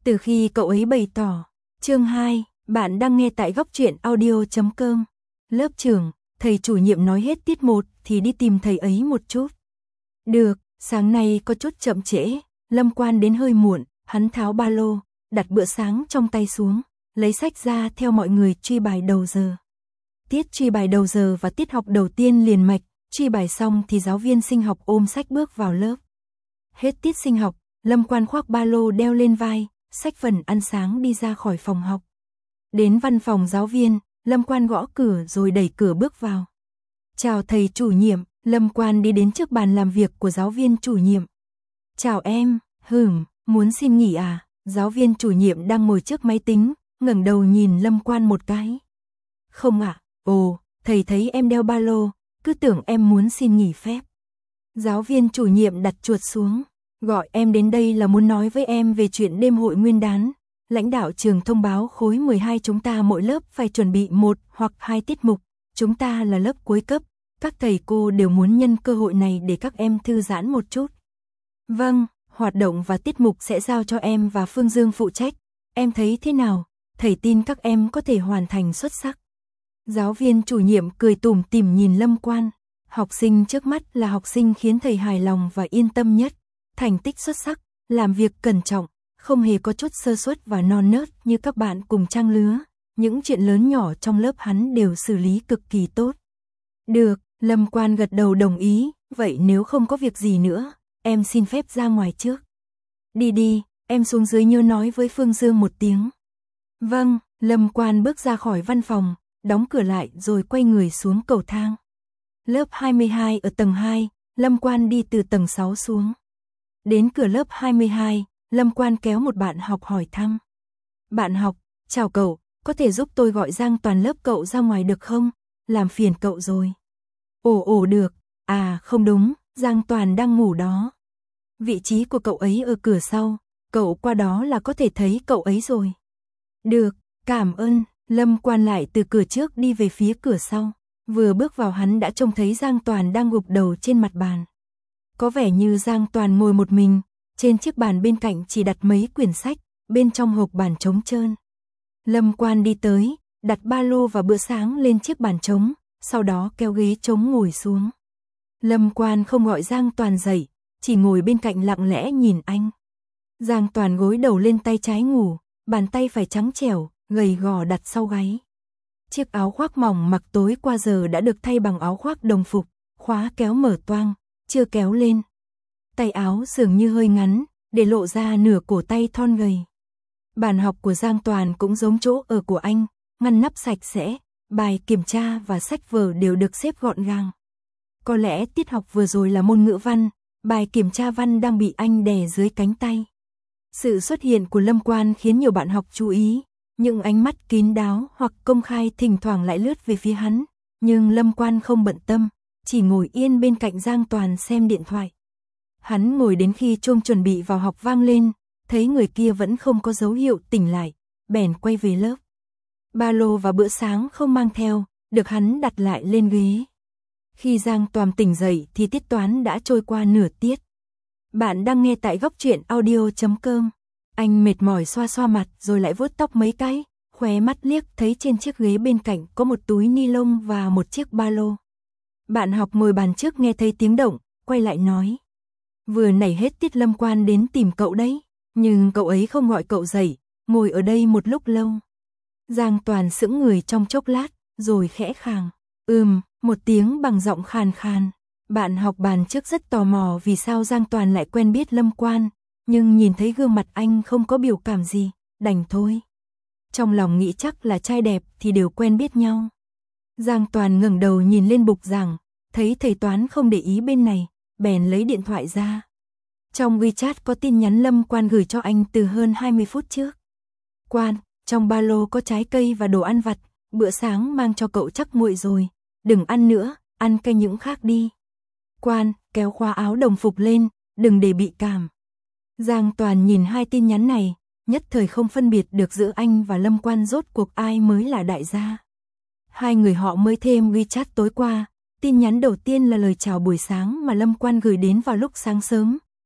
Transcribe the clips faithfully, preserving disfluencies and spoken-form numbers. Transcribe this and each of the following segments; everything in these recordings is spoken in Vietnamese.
Từ khi cậu ấy bày tỏ. Chương hai, bạn đang nghe tại góc truyện audio chấm com. Lớp trưởng, thầy chủ nhiệm nói hết tiết một thì đi tìm thầy ấy một chút. Được, sáng nay có chút chậm trễ, Lâm Quan đến hơi muộn, hắn tháo ba lô, đặt bữa sáng trong tay xuống, lấy sách ra theo mọi người truy bài đầu giờ. Tiết truy bài đầu giờ và tiết học đầu tiên liền mạch, truy bài xong thì giáo viên sinh học ôm sách bước vào lớp. Hết tiết sinh học, Lâm Quan khoác ba lô đeo lên vai, xách phần ăn sáng đi ra khỏi phòng học. Đến văn phòng giáo viên, Lâm Quan gõ cửa rồi đẩy cửa bước vào. Chào thầy chủ nhiệm, Lâm Quan đi đến trước bàn làm việc của giáo viên chủ nhiệm. Chào em, hửm, muốn xin nghỉ à? Giáo viên chủ nhiệm đang ngồi trước máy tính, ngẩng đầu nhìn Lâm Quan một cái. Không ạ, à? Ồ, thầy thấy em đeo ba lô, cứ tưởng em muốn xin nghỉ phép. Giáo viên chủ nhiệm đặt chuột xuống, gọi em đến đây là muốn nói với em về chuyện đêm hội nguyên đán. Lãnh đạo trường thông báo khối mười hai chúng ta mỗi lớp phải chuẩn bị một hoặc hai tiết mục. Chúng ta là lớp cuối cấp, các thầy cô đều muốn nhân cơ hội này để các em thư giãn một chút. Vâng, hoạt động và tiết mục sẽ giao cho em và Phương Dương phụ trách. Em thấy thế nào? Thầy tin các em có thể hoàn thành xuất sắc. Giáo viên chủ nhiệm cười tủm tỉm nhìn Lâm Quan. Học sinh trước mắt là học sinh khiến thầy hài lòng và yên tâm nhất. Thành tích xuất sắc, làm việc cẩn trọng, không hề có chút sơ suất và non nớt như các bạn cùng trang lứa. Những chuyện lớn nhỏ trong lớp hắn đều xử lý cực kỳ tốt. Được, Lâm Quan gật đầu đồng ý, vậy nếu không có việc gì nữa, em xin phép ra ngoài trước. Đi đi, em xuống dưới nhớ nói với Phương Dương một tiếng. Vâng, Lâm Quan bước ra khỏi văn phòng, đóng cửa lại rồi quay người xuống cầu thang. Lớp hai mươi hai ở tầng hai, Lâm Quan đi từ tầng sáu xuống. Đến cửa lớp hai mươi hai, Lâm Quan kéo một bạn học hỏi thăm. Bạn học, chào cậu, có thể giúp tôi gọi Giang Toàn lớp cậu ra ngoài được không? Làm phiền cậu rồi. Ồ ồ được, à không đúng, Giang Toàn đang ngủ đó. Vị trí của cậu ấy ở cửa sau, cậu qua đó là có thể thấy cậu ấy rồi. Được, cảm ơn, Lâm Quan lại từ cửa trước đi về phía cửa sau. Vừa bước vào hắn đã trông thấy Giang Toàn đang gục đầu trên mặt bàn. Có vẻ như Giang Toàn ngồi một mình, trên chiếc bàn bên cạnh chỉ đặt mấy quyển sách, bên trong hộp bàn trống trơn. Lâm Quan đi tới, đặt ba lô và bữa sáng lên chiếc bàn trống, sau đó kéo ghế trống ngồi xuống. Lâm Quan không gọi Giang Toàn dậy, chỉ ngồi bên cạnh lặng lẽ nhìn anh. Giang Toàn gối đầu lên tay trái ngủ, bàn tay phải trắng trẻo, gầy gò đặt sau gáy. Chiếc áo khoác mỏng mặc tối qua giờ đã được thay bằng áo khoác đồng phục, khóa kéo mở toang, chưa kéo lên. Tay áo dường như hơi ngắn, để lộ ra nửa cổ tay thon gầy. Bàn học của Giang Toàn cũng giống chỗ ở của anh, ngăn nắp sạch sẽ, bài kiểm tra và sách vở đều được xếp gọn gàng. Có lẽ tiết học vừa rồi là môn ngữ văn, bài kiểm tra văn đang bị anh đè dưới cánh tay. Sự xuất hiện của Lâm Quan khiến nhiều bạn học chú ý, những ánh mắt kín đáo hoặc công khai thỉnh thoảng lại lướt về phía hắn, nhưng Lâm Quan không bận tâm, chỉ ngồi yên bên cạnh Giang Toàn xem điện thoại. Hắn ngồi đến khi chuông chuẩn bị vào học vang lên, thấy người kia vẫn không có dấu hiệu tỉnh lại, bèn quay về lớp. Ba lô và bữa sáng không mang theo, được hắn đặt lại lên ghế. Khi Giang Toàn tỉnh dậy thì tiết toán đã trôi qua nửa tiết. Bạn đang nghe tại góc truyện audio chấm com. Anh mệt mỏi xoa xoa mặt rồi lại vuốt tóc mấy cái, khóe mắt liếc thấy trên chiếc ghế bên cạnh có một túi ni lông và một chiếc ba lô. Bạn học ngồi bàn trước nghe thấy tiếng động, quay lại nói. Vừa nãy hết tiết Lâm Quan đến tìm cậu đấy, nhưng cậu ấy không gọi cậu dậy, ngồi ở đây một lúc lâu. Giang Toàn sững người trong chốc lát, rồi khẽ khàng. Ừm, một tiếng bằng giọng khàn khàn. Bạn học bàn trước rất tò mò vì sao Giang Toàn lại quen biết Lâm Quan, nhưng nhìn thấy gương mặt anh không có biểu cảm gì, đành thôi. Trong lòng nghĩ chắc là trai đẹp thì đều quen biết nhau. Giang Toàn ngẩng đầu nhìn lên bục giảng, thấy thầy toán không để ý bên này, bèn lấy điện thoại ra. Trong WeChat có tin nhắn Lâm Quan gửi cho anh từ hơn hai mươi phút trước. Quan, trong ba lô có trái cây và đồ ăn vặt, bữa sáng mang cho cậu chắc nguội rồi, đừng ăn nữa, ăn cái những khác đi. Quan, kéo khóa áo đồng phục lên, đừng để bị cảm. Giang Toàn nhìn hai tin nhắn này, nhất thời không phân biệt được giữa anh và Lâm Quan rốt cuộc ai mới là đại gia. Hai người họ mới thêm WeChat tối qua, tin nhắn đầu tiên là lời chào buổi sáng mà Lâm Quan gửi đến vào lúc sáng sớm,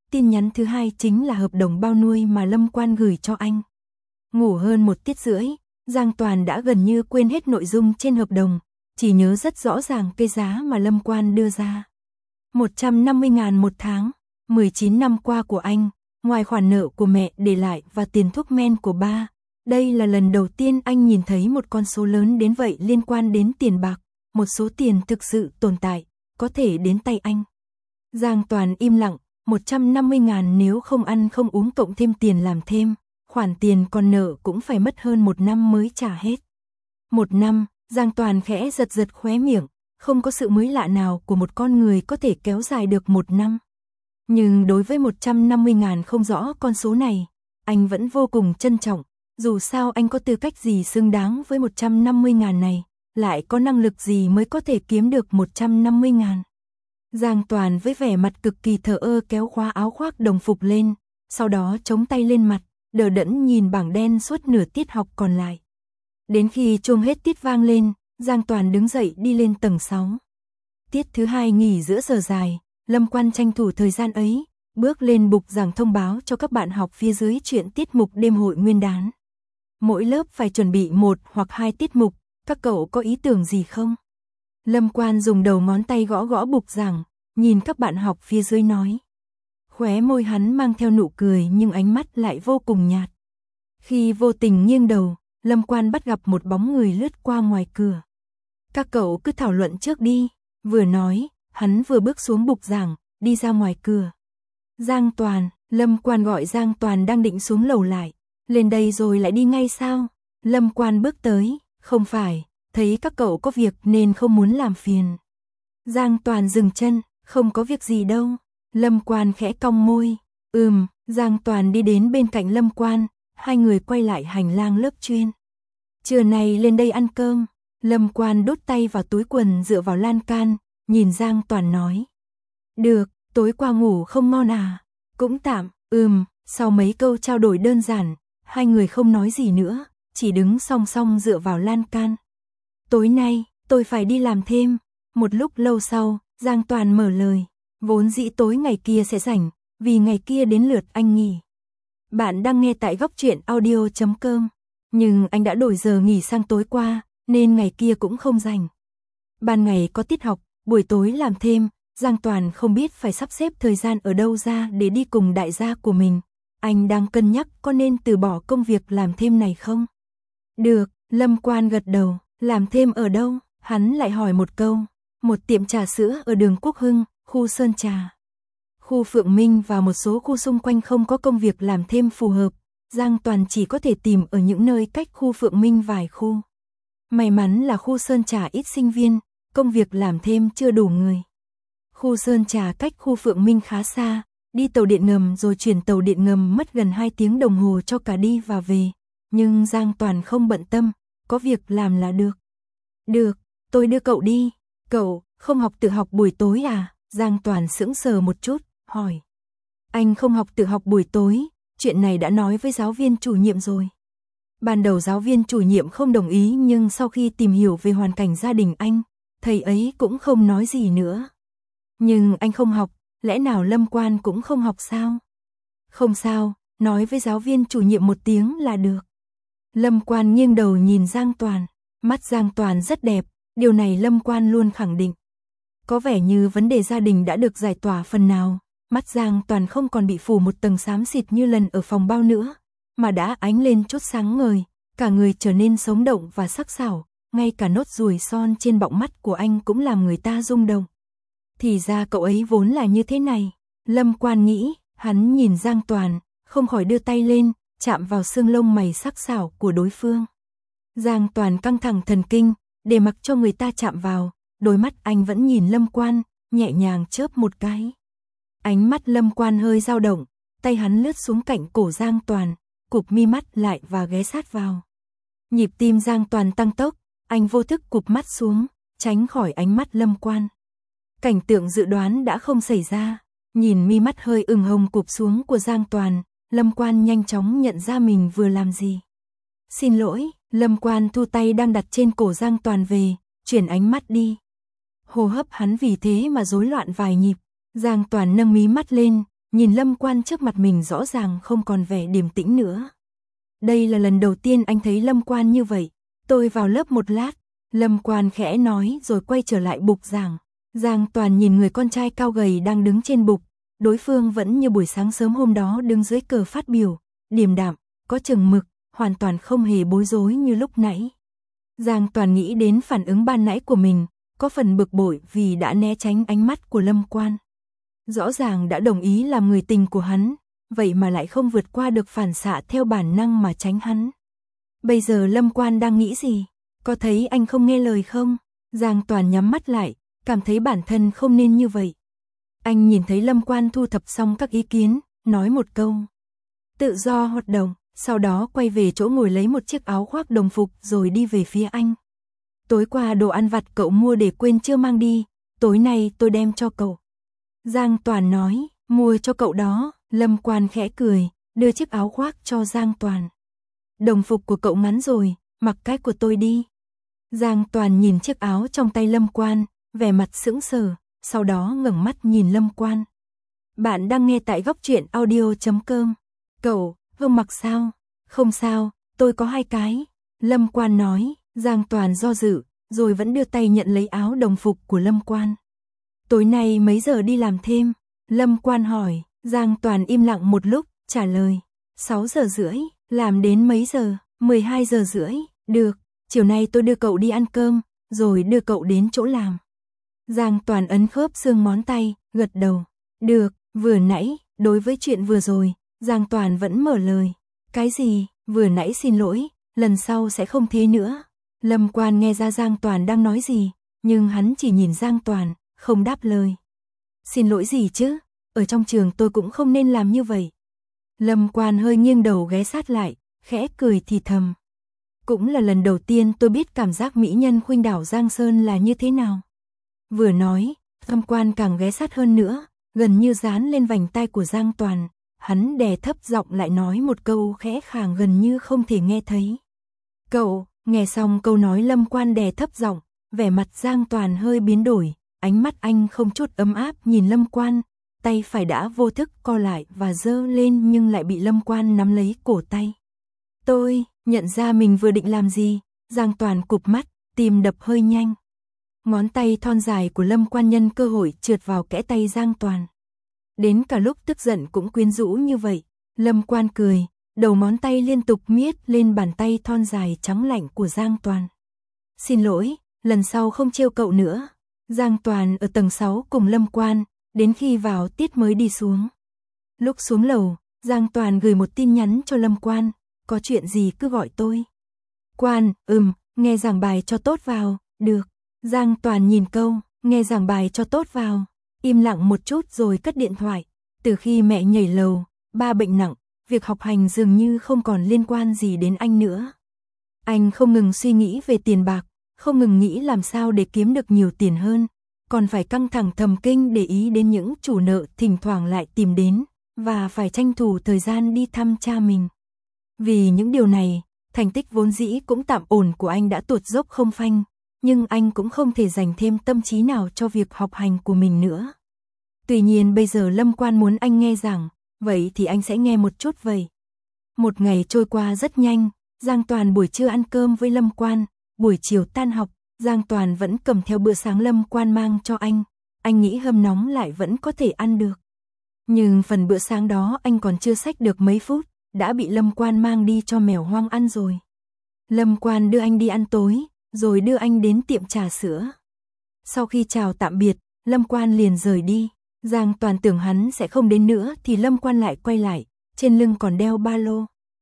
tin nhắn thứ hai chính là hợp đồng bao nuôi mà Lâm Quan gửi cho anh. Ngủ hơn một tiết rưỡi, Giang Toàn đã gần như quên hết nội dung trên hợp đồng, chỉ nhớ rất rõ ràng cái giá mà Lâm Quan đưa ra. một trăm năm mươi ngàn một tháng, mười chín năm qua của anh, ngoài khoản nợ của mẹ để lại và tiền thuốc men của ba, đây là lần đầu tiên anh nhìn thấy một con số lớn đến vậy liên quan đến tiền bạc, một số tiền thực sự tồn tại, có thể đến tay anh. Giang Toàn im lặng, một trăm năm mươi ngàn nếu không ăn không uống cộng thêm tiền làm thêm, khoản tiền còn nợ cũng phải mất hơn một năm mới trả hết. Một năm, Giang Toàn khẽ giật giật khóe miệng, không có sự mới lạ nào của một con người có thể kéo dài được một năm. Nhưng đối với một trăm năm mươi ngàn không rõ con số này, anh vẫn vô cùng trân trọng, dù sao anh có tư cách gì xứng đáng với một trăm năm mươi ngàn này, lại có năng lực gì mới có thể kiếm được một trăm năm mươi ngàn. Giang Toàn với vẻ mặt cực kỳ thờ ơ kéo khóa áo khoác đồng phục lên, sau đó chống tay lên mặt, đờ đẫn nhìn bảng đen suốt nửa tiết học còn lại. Đến khi chuông hết tiết vang lên, Giang Toàn đứng dậy đi lên tầng sáu. Tiết thứ hai nghỉ giữa giờ dài, Lâm Quan tranh thủ thời gian ấy, bước lên bục giảng thông báo cho các bạn học phía dưới chuyện tiết mục đêm hội nguyên đán. Mỗi lớp phải chuẩn bị một hoặc hai tiết mục, các cậu có ý tưởng gì không? Lâm Quan dùng đầu ngón tay gõ gõ bục giảng, nhìn các bạn học phía dưới nói. Khóe môi hắn mang theo nụ cười nhưng ánh mắt lại vô cùng nhạt. Khi vô tình nghiêng đầu, Lâm Quan bắt gặp một bóng người lướt qua ngoài cửa. Các cậu cứ thảo luận trước đi, vừa nói, hắn vừa bước xuống bục giảng, đi ra ngoài cửa. Giang Toàn, Lâm Quan gọi Giang Toàn đang định xuống lầu lại. Lên đây rồi lại đi ngay sao? Lâm Quan bước tới, không phải, thấy các cậu có việc nên không muốn làm phiền. Giang Toàn dừng chân, không có việc gì đâu. Lâm Quan khẽ cong môi, ừm, Giang Toàn đi đến bên cạnh Lâm Quan, hai người quay lại hành lang lớp chuyên. Trưa nay lên đây ăn cơm. Lâm Quan đút tay vào túi quần dựa vào lan can, nhìn Giang Toàn nói. Được, tối qua ngủ không ngon à? Cũng tạm, ừm, sau mấy câu trao đổi đơn giản, hai người không nói gì nữa, chỉ đứng song song dựa vào lan can. Tối nay, tôi phải đi làm thêm. Một lúc lâu sau, Giang Toàn mở lời. Vốn dĩ tối ngày kia sẽ rảnh, vì ngày kia đến lượt anh nghỉ. Bạn đang nghe tại góc truyện audio chấm com. Nhưng anh đã đổi giờ nghỉ sang tối qua, nên ngày kia cũng không rảnh. Ban ngày có tiết học, buổi tối làm thêm, Giang Toàn không biết phải sắp xếp thời gian ở đâu ra để đi cùng đại gia của mình. Anh đang cân nhắc có nên từ bỏ công việc làm thêm này không? Được, Lâm Quan gật đầu, làm thêm ở đâu? Hắn lại hỏi một câu. Một tiệm trà sữa ở đường Quốc Hưng, khu Sơn Trà. Khu Phượng Minh và một số khu xung quanh không có công việc làm thêm phù hợp. Giang Toàn chỉ có thể tìm ở những nơi cách khu Phượng Minh vài khu. May mắn là khu Sơn Trà ít sinh viên, công việc làm thêm chưa đủ người. Khu Sơn Trà cách khu Phượng Minh khá xa, đi tàu điện ngầm rồi chuyển tàu điện ngầm mất gần hai tiếng đồng hồ cho cả đi và về. Nhưng Giang Toàn không bận tâm, có việc làm là được. Được, tôi đưa cậu đi. Cậu, không học tự học buổi tối à? Giang Toàn sững sờ một chút, hỏi. Anh không học tự học buổi tối, chuyện này đã nói với giáo viên chủ nhiệm rồi. Ban đầu giáo viên chủ nhiệm không đồng ý nhưng sau khi tìm hiểu về hoàn cảnh gia đình anh, thầy ấy cũng không nói gì nữa. Nhưng anh không học, lẽ nào Lâm Quan cũng không học sao? Không sao, nói với giáo viên chủ nhiệm một tiếng là được. Lâm Quan nghiêng đầu nhìn Giang Toàn, mắt Giang Toàn rất đẹp, điều này Lâm Quan luôn khẳng định. Có vẻ như vấn đề gia đình đã được giải tỏa phần nào, mắt Giang Toàn không còn bị phủ một tầng xám xịt như lần ở phòng bao nữa, mà đã ánh lên chút sáng ngời, cả người trở nên sống động và sắc sảo, ngay cả nốt ruồi son trên bọng mắt của anh cũng làm người ta rung động. Thì ra cậu ấy vốn là như thế này, Lâm Quan nghĩ, hắn nhìn Giang Toàn, không khỏi đưa tay lên, chạm vào xương lông mày sắc sảo của đối phương. Giang Toàn căng thẳng thần kinh, để mặc cho người ta chạm vào, đôi mắt anh vẫn nhìn Lâm Quan, nhẹ nhàng chớp một cái. Ánh mắt Lâm Quan hơi dao động, tay hắn lướt xuống cạnh cổ Giang Toàn, cụp mi mắt lại và ghé sát vào. Nhịp tim Giang Toàn tăng tốc, anh vô thức cụp mắt xuống, tránh khỏi ánh mắt Lâm Quan. Cảnh tượng dự đoán đã không xảy ra, nhìn mi mắt hơi ửng hồng cụp xuống của Giang Toàn, Lâm Quan nhanh chóng nhận ra mình vừa làm gì. Xin lỗi, Lâm Quan thu tay đang đặt trên cổ Giang Toàn về, chuyển ánh mắt đi. Hô hấp hắn vì thế mà rối loạn vài nhịp, Giang Toàn nâng mí mắt lên, nhìn Lâm Quan trước mặt mình rõ ràng không còn vẻ điềm tĩnh nữa. Đây là lần đầu tiên anh thấy Lâm Quan như vậy. Tôi vào lớp một lát, Lâm Quan khẽ nói rồi quay trở lại bục giảng. Giang Toàn nhìn người con trai cao gầy đang đứng trên bục, đối phương vẫn như buổi sáng sớm hôm đó đứng dưới cờ phát biểu, điềm đạm, có chừng mực, hoàn toàn không hề bối rối như lúc nãy. Giang Toàn nghĩ đến phản ứng ban nãy của mình, có phần bực bội vì đã né tránh ánh mắt của Lâm Quan. Rõ ràng đã đồng ý làm người tình của hắn, vậy mà lại không vượt qua được phản xạ theo bản năng mà tránh hắn. Bây giờ Lâm Quan đang nghĩ gì? Có thấy anh không nghe lời không? Giang Toàn nhắm mắt lại, cảm thấy bản thân không nên như vậy. Anh nhìn thấy Lâm Quan thu thập xong các ý kiến, nói một câu. Tự do hoạt động, sau đó quay về chỗ ngồi lấy một chiếc áo khoác đồng phục rồi đi về phía anh. Tối qua đồ ăn vặt cậu mua để quên chưa mang đi, tối nay tôi đem cho cậu. Giang Toàn nói, mua cho cậu đó. Lâm Quan khẽ cười, đưa chiếc áo khoác cho Giang Toàn. Đồng phục của cậu ngắn rồi, mặc cái của tôi đi. Giang Toàn nhìn chiếc áo trong tay Lâm Quan, vẻ mặt sững sờ, sau đó ngẩng mắt nhìn Lâm Quan. Bạn đang nghe tại góc truyện audio chấm com. Cậu, không mặc sao? Không sao, tôi có hai cái. Lâm Quan nói. Giang Toàn do dự, rồi vẫn đưa tay nhận lấy áo đồng phục của Lâm Quan. Tối nay mấy giờ đi làm thêm? Lâm Quan hỏi. Giang Toàn im lặng một lúc, trả lời. sáu giờ rưỡi, làm đến mấy giờ? mười hai giờ rưỡi, được, chiều nay tôi đưa cậu đi ăn cơm, rồi đưa cậu đến chỗ làm. Giang Toàn ấn khớp xương ngón tay, gật đầu. Được, vừa nãy, đối với chuyện vừa rồi, Giang Toàn vẫn mở lời. Cái gì? Vừa nãy xin lỗi, lần sau sẽ không thế nữa. Lâm Quan nghe ra Giang Toàn đang nói gì, nhưng hắn chỉ nhìn Giang Toàn, không đáp lời. Xin lỗi gì chứ? Ở trong trường tôi cũng không nên làm như vậy. Lâm Quan hơi nghiêng đầu ghé sát lại, khẽ cười thì thầm. Cũng là lần đầu tiên tôi biết cảm giác mỹ nhân khuynh đảo Giang Sơn là như thế nào. Vừa nói, Lâm Quan càng ghé sát hơn nữa, gần như dán lên vành tai của Giang Toàn. Hắn đè thấp giọng lại nói một câu khẽ khàng gần như không thể nghe thấy. Cậu, nghe xong câu nói Lâm Quan đè thấp giọng, vẻ mặt Giang Toàn hơi biến đổi, ánh mắt anh không chút ấm áp nhìn Lâm Quan. Tay phải đã vô thức co lại và giơ lên nhưng lại bị Lâm Quan nắm lấy cổ tay. Tôi, nhận ra mình vừa định làm gì, Giang Toàn cụp mắt, tim đập hơi nhanh. Ngón tay thon dài của Lâm Quan nhân cơ hội trượt vào kẽ tay Giang Toàn. Đến cả lúc tức giận cũng quyến rũ như vậy, Lâm Quan cười, đầu ngón tay liên tục miết lên bàn tay thon dài trắng lạnh của Giang Toàn. Xin lỗi, lần sau không trêu cậu nữa. Giang Toàn ở tầng sáu cùng Lâm Quan, đến khi vào tiết mới đi xuống. Lúc xuống lầu, Giang Toàn gửi một tin nhắn cho Lâm Quan, có chuyện gì cứ gọi tôi. Quan, ừm, nghe giảng bài cho tốt vào, được. Giang Toàn nhìn câu, nghe giảng bài cho tốt vào, im lặng một chút rồi cất điện thoại. Từ khi mẹ nhảy lầu, ba bệnh nặng, việc học hành dường như không còn liên quan gì đến anh nữa. Anh không ngừng suy nghĩ về tiền bạc, không ngừng nghĩ làm sao để kiếm được nhiều tiền hơn, còn phải căng thẳng thầm kinh để ý đến những chủ nợ thỉnh thoảng lại tìm đến, và phải tranh thủ thời gian đi thăm cha mình. Vì những điều này, thành tích vốn dĩ cũng tạm ổn của anh đã tuột dốc không phanh, nhưng anh cũng không thể dành thêm tâm trí nào cho việc học hành của mình nữa. Tuy nhiên bây giờ Lâm Quan muốn anh nghe giảng, vậy thì anh sẽ nghe một chút vậy. Một ngày trôi qua rất nhanh, Giang Toàn buổi trưa ăn cơm với Lâm Quan, buổi chiều tan học, Giang Toàn vẫn cầm theo bữa sáng Lâm Quan mang cho anh, anh nghĩ hâm nóng lại vẫn có thể ăn được. Nhưng phần bữa sáng đó anh còn chưa xách được mấy phút, đã bị Lâm Quan mang đi cho mèo hoang ăn rồi. Lâm Quan đưa anh đi ăn tối, rồi đưa anh đến tiệm trà sữa. Sau khi chào tạm biệt, Lâm Quan liền rời đi. Giang Toàn tưởng hắn sẽ không đến nữa thì Lâm Quan lại quay lại, trên lưng còn đeo ba lô.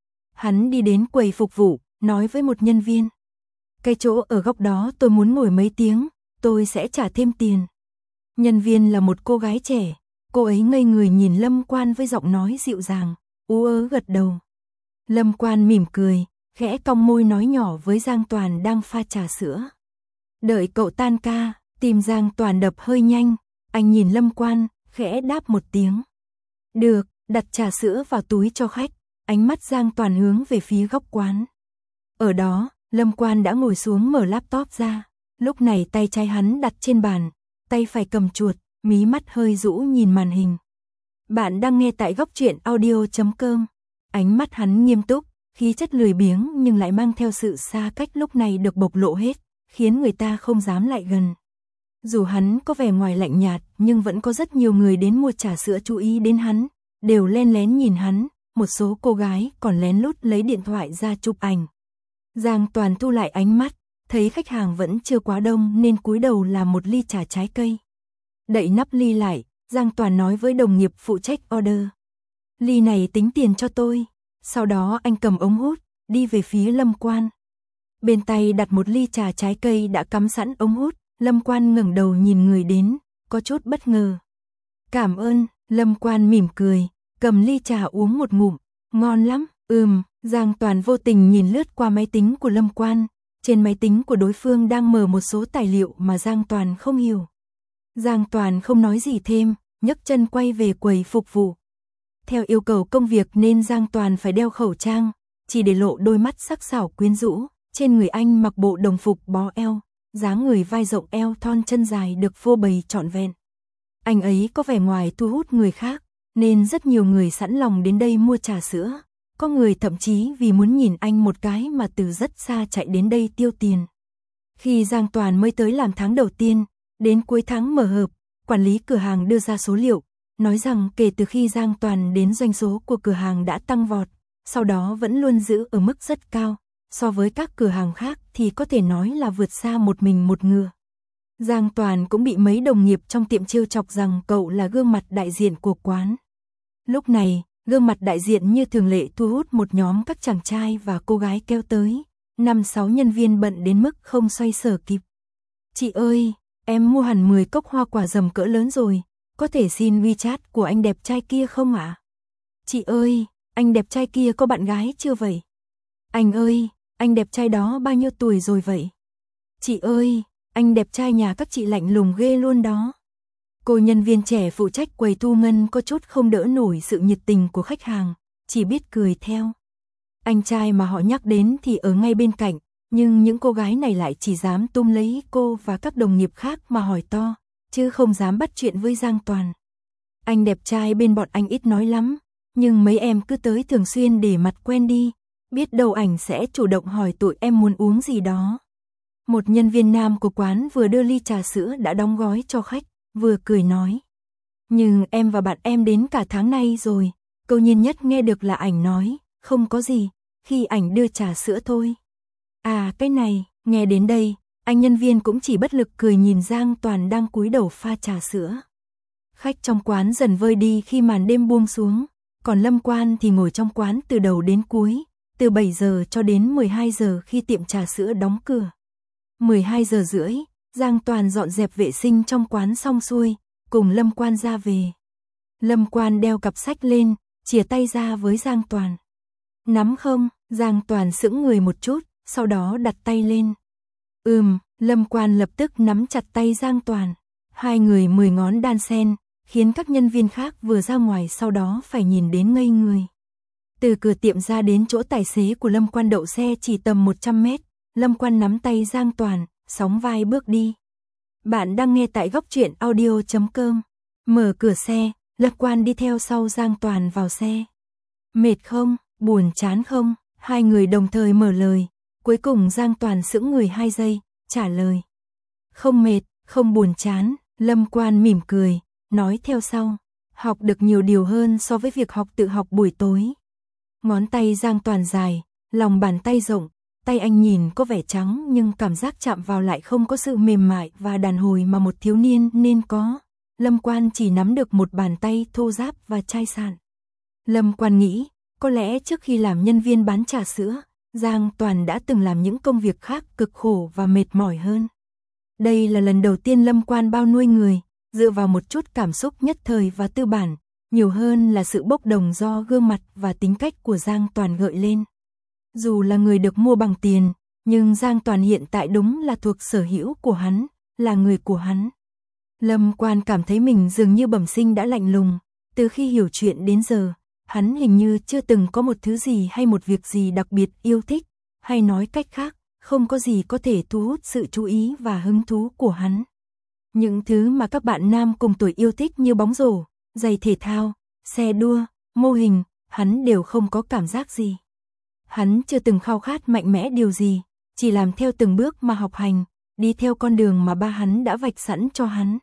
Hắn đi đến quầy phục vụ, nói với một nhân viên. Cái chỗ ở góc đó tôi muốn ngồi mấy tiếng, tôi sẽ trả thêm tiền. Nhân viên là một cô gái trẻ, cô ấy ngây người nhìn Lâm Quan với giọng nói dịu dàng, ú ớ gật đầu. Lâm Quan mỉm cười, khẽ cong môi nói nhỏ với Giang Toàn đang pha trà sữa. Đợi cậu tan ca, tim Giang Toàn đập hơi nhanh, anh nhìn Lâm Quan, khẽ đáp một tiếng. Được, đặt trà sữa vào túi cho khách, ánh mắt Giang Toàn hướng về phía góc quán. Ở đó, Lâm Quan đã ngồi xuống mở laptop ra, lúc này tay trái hắn đặt trên bàn, tay phải cầm chuột, mí mắt hơi rũ nhìn màn hình. Bạn đang nghe tại góc truyện audio chấm com. Ánh mắt hắn nghiêm túc, khí chất lười biếng nhưng lại mang theo sự xa cách lúc này được bộc lộ hết, khiến người ta không dám lại gần. Dù hắn có vẻ ngoài lạnh nhạt nhưng vẫn có rất nhiều người đến mua trà sữa chú ý đến hắn, đều len lén nhìn hắn, một số cô gái còn lén lút lấy điện thoại ra chụp ảnh. Giang Toàn thu lại ánh mắt, thấy khách hàng vẫn chưa quá đông nên cúi đầu làm một ly trà trái cây. Đậy nắp ly lại, Giang Toàn nói với đồng nghiệp phụ trách order. Ly này tính tiền cho tôi. Sau đó anh cầm ống hút, đi về phía Lâm Quan. Bên tay đặt một ly trà trái cây đã cắm sẵn ống hút, Lâm Quan ngẩng đầu nhìn người đến, có chút bất ngờ. Cảm ơn, Lâm Quan mỉm cười, cầm ly trà uống một ngụm, ngon lắm, ừm, Giang Toàn vô tình nhìn lướt qua máy tính của Lâm Quan, trên máy tính của đối phương đang mở một số tài liệu mà Giang Toàn không hiểu. Giang Toàn không nói gì thêm, nhấc chân quay về quầy phục vụ. Theo yêu cầu công việc nên Giang Toàn phải đeo khẩu trang, chỉ để lộ đôi mắt sắc sảo quyến rũ, trên người anh mặc bộ đồng phục bó eo, dáng người vai rộng eo thon chân dài được phô bày trọn vẹn. Anh ấy có vẻ ngoài thu hút người khác, nên rất nhiều người sẵn lòng đến đây mua trà sữa, có người thậm chí vì muốn nhìn anh một cái mà từ rất xa chạy đến đây tiêu tiền. Khi Giang Toàn mới tới làm tháng đầu tiên, đến cuối tháng mở hợp, quản lý cửa hàng đưa ra số liệu, nói rằng kể từ khi Giang Toàn đến doanh số của cửa hàng đã tăng vọt, sau đó vẫn luôn giữ ở mức rất cao, so với các cửa hàng khác thì có thể nói là vượt xa một mình một ngựa. Giang Toàn cũng bị mấy đồng nghiệp trong tiệm trêu chọc rằng cậu là gương mặt đại diện của quán. Lúc này, gương mặt đại diện như thường lệ thu hút một nhóm các chàng trai và cô gái kéo tới, năm sáu nhân viên bận đến mức không xoay sở kịp. Chị ơi, em mua hẳn mười cốc hoa quả dầm cỡ lớn rồi, có thể xin WeChat của anh đẹp trai kia không ạ? Chị ơi, anh đẹp trai kia có bạn gái chưa vậy? Anh ơi, anh đẹp trai đó bao nhiêu tuổi rồi vậy? Chị ơi, anh đẹp trai nhà các chị lạnh lùng ghê luôn đó. Cô nhân viên trẻ phụ trách quầy thu ngân có chút không đỡ nổi sự nhiệt tình của khách hàng, chỉ biết cười theo. Anh trai mà họ nhắc đến thì ở ngay bên cạnh, nhưng những cô gái này lại chỉ dám túm lấy cô và các đồng nghiệp khác mà hỏi to, chứ không dám bắt chuyện với Giang Toàn. Anh đẹp trai bên bọn anh ít nói lắm, nhưng mấy em cứ tới thường xuyên để mặt quen đi, biết đâu ảnh sẽ chủ động hỏi tụi em muốn uống gì đó. Một nhân viên nam của quán vừa đưa ly trà sữa đã đóng gói cho khách, vừa cười nói. Nhưng em và bạn em đến cả tháng nay rồi, câu nhiên nhất nghe được là ảnh nói, không có gì, khi ảnh đưa trà sữa thôi. À cái này, nghe đến đây, anh nhân viên cũng chỉ bất lực cười nhìn Giang Toàn đang cúi đầu pha trà sữa. Khách trong quán dần vơi đi khi màn đêm buông xuống, còn Lâm Quan thì ngồi trong quán từ đầu đến cuối, từ bảy giờ cho đến mười hai giờ khi tiệm trà sữa đóng cửa. mười hai giờ rưỡi, Giang Toàn dọn dẹp vệ sinh trong quán xong xuôi, cùng Lâm Quan ra về. Lâm Quan đeo cặp sách lên, chìa tay ra với Giang Toàn. Nắm không? Giang Toàn sững người một chút, sau đó đặt tay lên. Ừm, Lâm Quan lập tức nắm chặt tay Giang Toàn. Hai người mười ngón đan sen, khiến các nhân viên khác vừa ra ngoài sau đó phải nhìn đến ngây người. Từ cửa tiệm ra đến chỗ tài xế của Lâm Quan đậu xe chỉ tầm một trăm mét, Lâm Quan nắm tay Giang Toàn, sóng vai bước đi. Bạn đang nghe tại góc truyện audio chấm com. Mở cửa xe, Lâm Quan đi theo sau Giang Toàn vào xe. Mệt không? Buồn chán không? Hai người đồng thời mở lời. Cuối cùng Giang Toàn sững người hai giây, trả lời. Không mệt, không buồn chán. Lâm Quan mỉm cười, nói theo sau. Học được nhiều điều hơn so với việc học tự học buổi tối. Ngón tay Giang Toàn dài, lòng bàn tay rộng. Tay anh nhìn có vẻ trắng nhưng cảm giác chạm vào lại không có sự mềm mại và đàn hồi mà một thiếu niên nên có. Lâm Quan chỉ nắm được một bàn tay thô ráp và chai sạn. Lâm Quan nghĩ, có lẽ trước khi làm nhân viên bán trà sữa, Giang Toàn đã từng làm những công việc khác cực khổ và mệt mỏi hơn. Đây là lần đầu tiên Lâm Quan bao nuôi người, dựa vào một chút cảm xúc nhất thời và tư bản, nhiều hơn là sự bốc đồng do gương mặt và tính cách của Giang Toàn gợi lên. Dù là người được mua bằng tiền, nhưng Giang Toàn hiện tại đúng là thuộc sở hữu của hắn, là người của hắn. Lâm Quan cảm thấy mình dường như bẩm sinh đã lạnh lùng, từ khi hiểu chuyện đến giờ, hắn hình như chưa từng có một thứ gì hay một việc gì đặc biệt yêu thích, hay nói cách khác, không có gì có thể thu hút sự chú ý và hứng thú của hắn. Những thứ mà các bạn nam cùng tuổi yêu thích như bóng rổ, giày thể thao, xe đua, mô hình, hắn đều không có cảm giác gì. Hắn chưa từng khao khát mạnh mẽ điều gì, chỉ làm theo từng bước mà học hành, đi theo con đường mà ba hắn đã vạch sẵn cho hắn.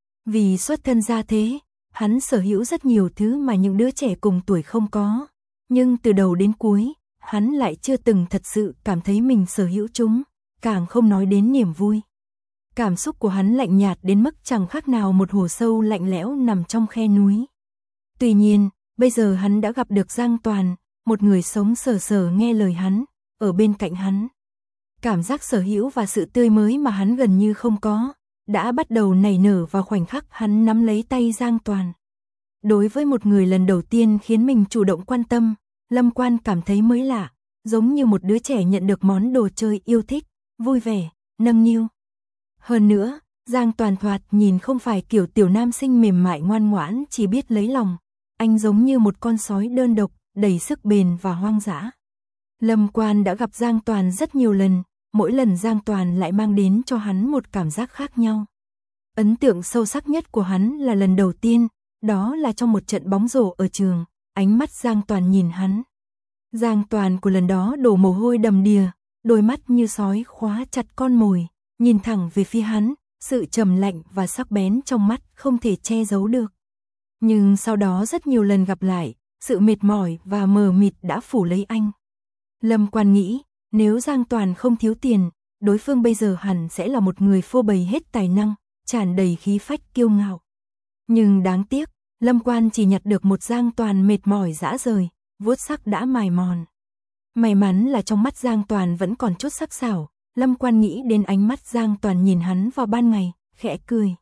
Vì xuất thân ra thế, hắn sở hữu rất nhiều thứ mà những đứa trẻ cùng tuổi không có, nhưng từ đầu đến cuối, hắn lại chưa từng thật sự cảm thấy mình sở hữu chúng, càng không nói đến niềm vui. Cảm xúc của hắn lạnh nhạt đến mức chẳng khác nào một hồ sâu lạnh lẽo nằm trong khe núi. Tuy nhiên, bây giờ hắn đã gặp được Giang Toàn, một người sống sờ sờ nghe lời hắn, ở bên cạnh hắn. Cảm giác sở hữu và sự tươi mới mà hắn gần như không có, đã bắt đầu nảy nở vào khoảnh khắc hắn nắm lấy tay Giang Toàn. Đối với một người lần đầu tiên khiến mình chủ động quan tâm, Lâm Quan cảm thấy mới lạ, giống như một đứa trẻ nhận được món đồ chơi yêu thích, vui vẻ, nâng niu. Hơn nữa, Giang Toàn thoạt nhìn không phải kiểu tiểu nam sinh mềm mại ngoan ngoãn chỉ biết lấy lòng, anh giống như một con sói đơn độc, đầy sức bền và hoang dã. Lâm Quan đã gặp Giang Toàn rất nhiều lần, mỗi lần Giang Toàn lại mang đến cho hắn một cảm giác khác nhau. Ấn tượng sâu sắc nhất của hắn là lần đầu tiên, đó là trong một trận bóng rổ ở trường, ánh mắt Giang Toàn nhìn hắn. Giang Toàn của lần đó đổ mồ hôi đầm đìa, đôi mắt như sói khóa chặt con mồi, nhìn thẳng về phía hắn, sự trầm lạnh và sắc bén trong mắt không thể che giấu được. Nhưng sau đó rất nhiều lần gặp lại, sự mệt mỏi và mờ mịt đã phủ lấy anh. Lâm Quan nghĩ, nếu Giang Toàn không thiếu tiền, đối phương bây giờ hẳn sẽ là một người phô bày hết tài năng, tràn đầy khí phách kiêu ngạo. Nhưng đáng tiếc, Lâm Quan chỉ nhặt được một Giang Toàn mệt mỏi rã rời, vuốt sắc đã mài mòn. May mắn là trong mắt Giang Toàn vẫn còn chút sắc sảo, Lâm Quan nghĩ đến ánh mắt Giang Toàn nhìn hắn vào ban ngày, khẽ cười.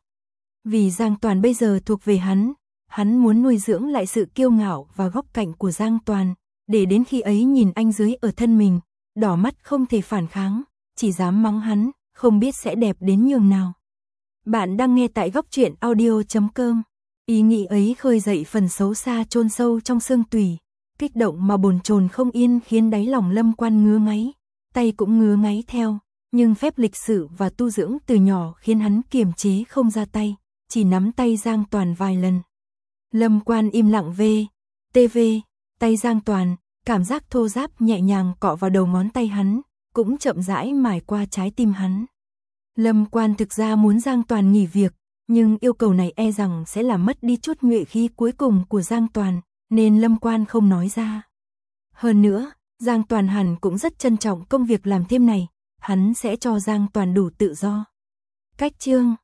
Vì Giang Toàn bây giờ thuộc về hắn, hắn muốn nuôi dưỡng lại sự kiêu ngạo và góc cạnh của Giang Toàn, để đến khi ấy nhìn anh dưới ở thân mình, đỏ mắt không thể phản kháng, chỉ dám mắng hắn, không biết sẽ đẹp đến nhường nào. Bạn đang nghe tại góc truyện audio chấm com. Ý nghĩ ấy khơi dậy phần xấu xa chôn sâu trong xương tủy, kích động mà bồn chồn không yên khiến đáy lòng Lâm Quan ngứa ngáy, tay cũng ngứa ngáy theo, nhưng phép lịch sự và tu dưỡng từ nhỏ khiến hắn kiềm chế không ra tay, chỉ nắm tay Giang Toàn vài lần. Lâm Quan im lặng về, tê vê, tay Giang Toàn, cảm giác thô ráp nhẹ nhàng cọ vào đầu ngón tay hắn, cũng chậm rãi mài qua trái tim hắn. Lâm Quan thực ra muốn Giang Toàn nghỉ việc, nhưng yêu cầu này e rằng sẽ làm mất đi chút nhuệ khí cuối cùng của Giang Toàn, nên Lâm Quan không nói ra. Hơn nữa, Giang Toàn hẳn cũng rất trân trọng công việc làm thêm này, hắn sẽ cho Giang Toàn đủ tự do. Cách chương